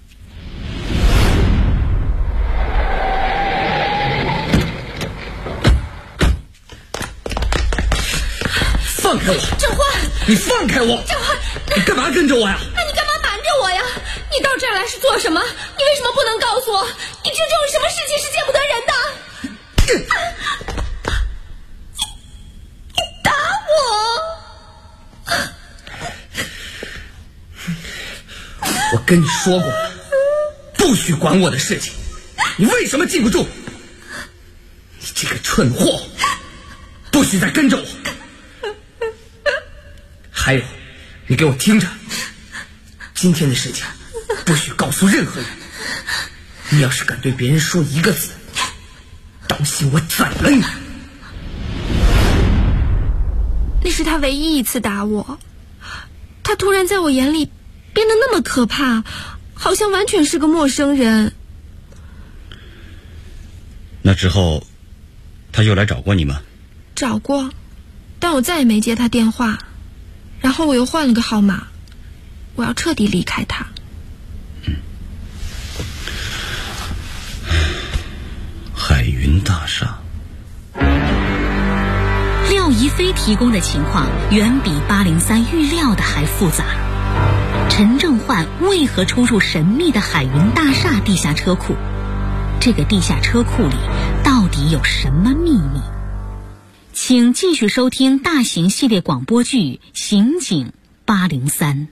放开我！
郑焕，
你放开我！
郑焕，
你干嘛跟着我呀？
那你干嘛瞒着我呀？你到这儿来是做什么？你为什么不能告诉我？你这种什么事情是见不得人的？你打
我！我跟你说过了，不许管我的事情。你为什么记不住？你这个蠢货，不许再跟着我。还有，你给我听着，今天的事情不许告诉任何人。你要是敢对别人说一个字，当心我宰了你。
那是他唯一一次打我，他突然在我眼里变得那么可怕，好像完全是个陌生人。
那之后他又来找过你吗？
找过，但我再也没接他电话。然后我又换了个号码，我要彻底离开他。
海云大厦。
廖怡飞提供的情况远比803预料的还复杂。陈正焕为何出入神秘的海云大厦地下车库？这个地下车库里到底有什么秘密？请继续收听大型系列广播剧《刑警803》。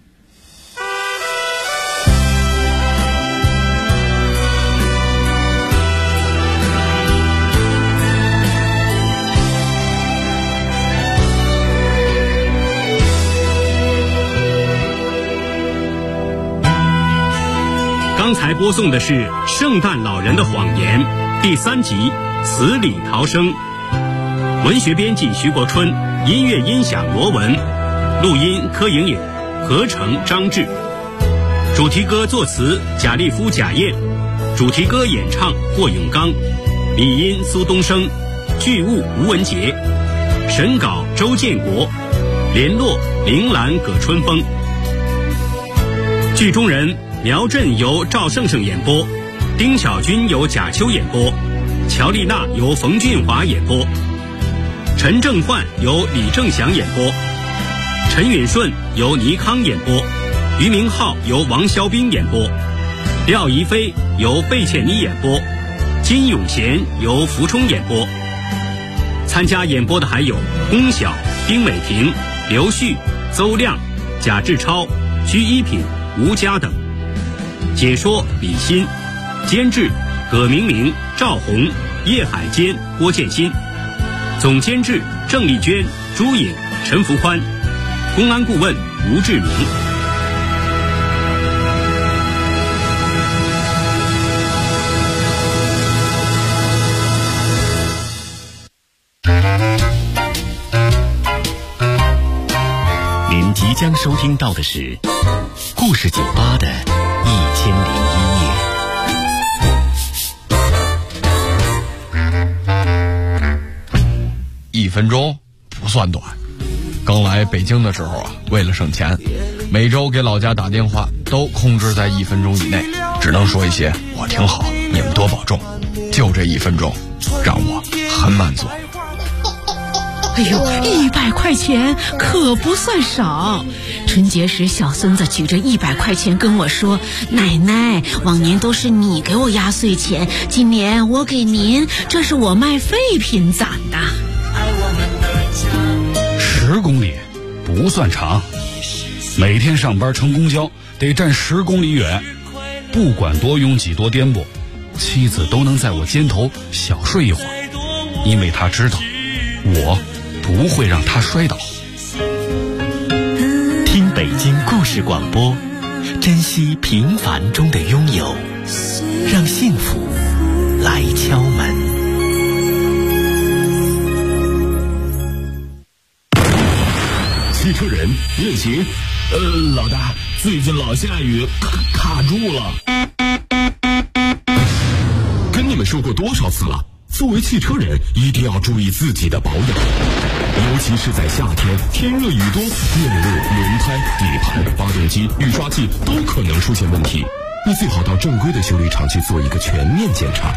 刚才播送的是《圣诞老人的谎言》第3集《死里逃生》。文学编辑徐国春，音乐音响罗文，录音柯莹莹，合成张志。主题歌作词贾立夫、贾燕，主题歌演唱霍永刚，理音苏东升，剧务吴文杰，审稿周建国，联络铃兰葛春风。剧中人苗振由赵胜胜演播，丁巧君由贾秋演播，乔丽娜由冯俊华演播，陈正焕由李正祥演播，陈允顺由倪康演播，俞明浩由王肖斌演播，廖怡飞由贝倩妮演播，金永贤由福冲演播。参加演播的还有龚晓、丁美婷、刘旭、邹亮、贾志超、居一品、吴佳等。 解说李欣，监制葛明明、赵红、叶海坚、郭建新，总监制郑丽娟、朱颖、陈福宽，公安顾问吴志明。
您即将收听到的是故事酒吧的1001
夜。1分钟不算短。刚来北京的时候啊，为了省钱，每周给老家打电话都控制在1分钟以内，只能说一些我挺好，你们多保重。就这1分钟，让我很满足。
哎呦，100块钱可不算少。春节时，小孙子举着100块钱跟我说：“奶奶，往年都是你给我压岁钱，今年我给您，这是我卖废品攒的。
”10公里不算长，每天上班乘公交得站10公里远，不管多拥挤多颠簸，妻子都能在我肩头小睡一会儿，因为她知道我不会让他摔倒。
听北京故事广播，珍惜平凡中的拥有，让幸福来敲门。
汽车人运行，
老大，最近老下雨，卡住了。
跟你们说过多少次了？作为汽车人，一定要注意自己的保养，尤其是在夏天，天热雨多，电路、轮胎、底盘、发动机、雨刷器都可能出现问题。你最好到正规的修理厂去做一个全面检查。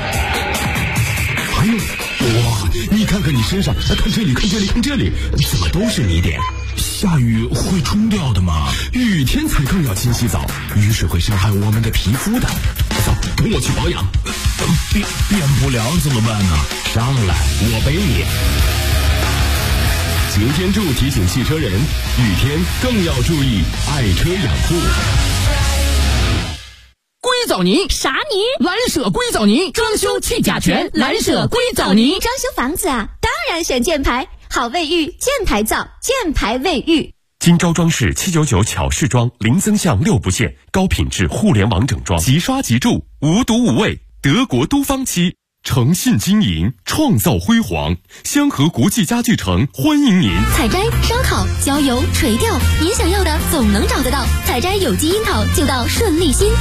还有，哇，你看看你身上，看这里，看这里，看这里，怎么都是泥点？
下雨会冲掉的吗？
雨天才更要勤洗澡，雨水会伤害我们的皮肤的。走，跟我去保养。
变不了怎么办呢？
上来，我背你。擎天柱提醒汽车人，雨天更要注意爱车养护。
硅藻泥
啥泥？
蓝舍硅藻泥，装修去甲醛，蓝舍硅藻泥。
装修房子啊，当然选箭牌，好卫浴，箭牌造，箭牌卫浴。
金招装饰799巧饰装，零增项6不限，高品质互联网整装，即刷即住，无毒无味。德国都方漆，诚信经营，创造辉煌。香河国际家具城欢迎您。
采摘、烧烤、浇油、垂钓，您想要的总能找得到。采摘有机樱桃就到顺利新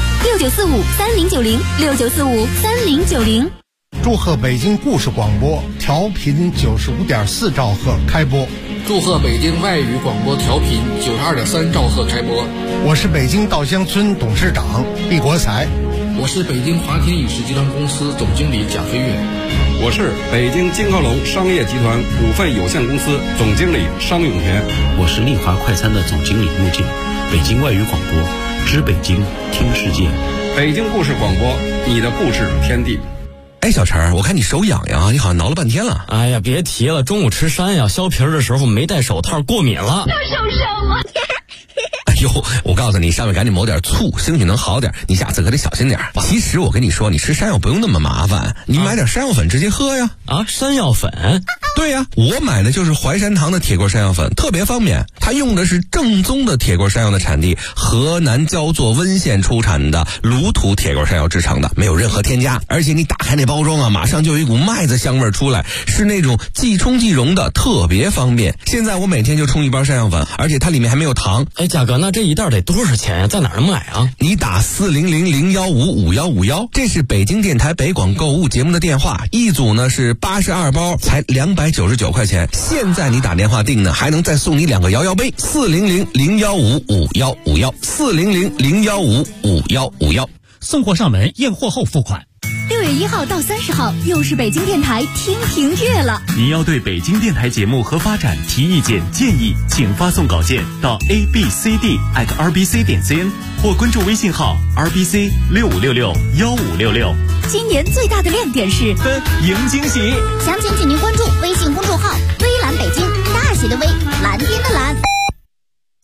，69453090，69453090。
祝贺北京故事广播调频95.4兆赫开播。
祝贺北京外语广播调频92.3兆赫开播。
我是北京稻香村董事长毕国才。
我是北京华天影视集团公司总经理贾飞跃。
我是北京金科龙商业集团股份有限公司总经理商永田。
我是丽华快餐的总经理穆静。北京外语广播，知北京，听世界。
北京故事广播，你的故事天地。
哎，小陈，我看你手痒痒，你好像挠了半天了。
哎呀，别提了，中午吃山药削皮的时候没戴手套，过敏了。
这受伤了。
哎呦，我告诉你，上面赶紧抹点醋，兴许能好点。你下次可得小心点。其实我跟你说，你吃山药不用那么麻烦，你买点山药粉直接喝呀。
啊，山药粉？
对呀，我买的就是淮山堂的铁锅山药粉，特别方便。它用的是正宗的铁锅山药的产地河南焦作温县出产的卤土铁锅山药制成的，没有任何添加。而且你打开那包装啊，马上就有一股麦子香味出来，是那种即冲即溶的，特别方便。现在我每天就冲一包山药粉，而且它里面还没有糖。
哎，价格那这一袋得多少钱呀？在哪儿买啊？
你打400-015-5151，这是北京电台北广购物节目的电话，一组呢是82包，才299块钱。现在你打电话订呢，还能再送你2个摇摇杯。400-015-5151，400-015-5151。
送货上门，验货后付款。
6月1号到30号，又是北京电台听评月了。
您要对北京电台节目和发展提意见建议，请发送稿件到 abcd@rbc.cn 或关注微信号 rbc65661566。
今年最大的亮点是
赢惊喜，
详情请您关注微信公众号微蓝北京，大写的微，蓝天的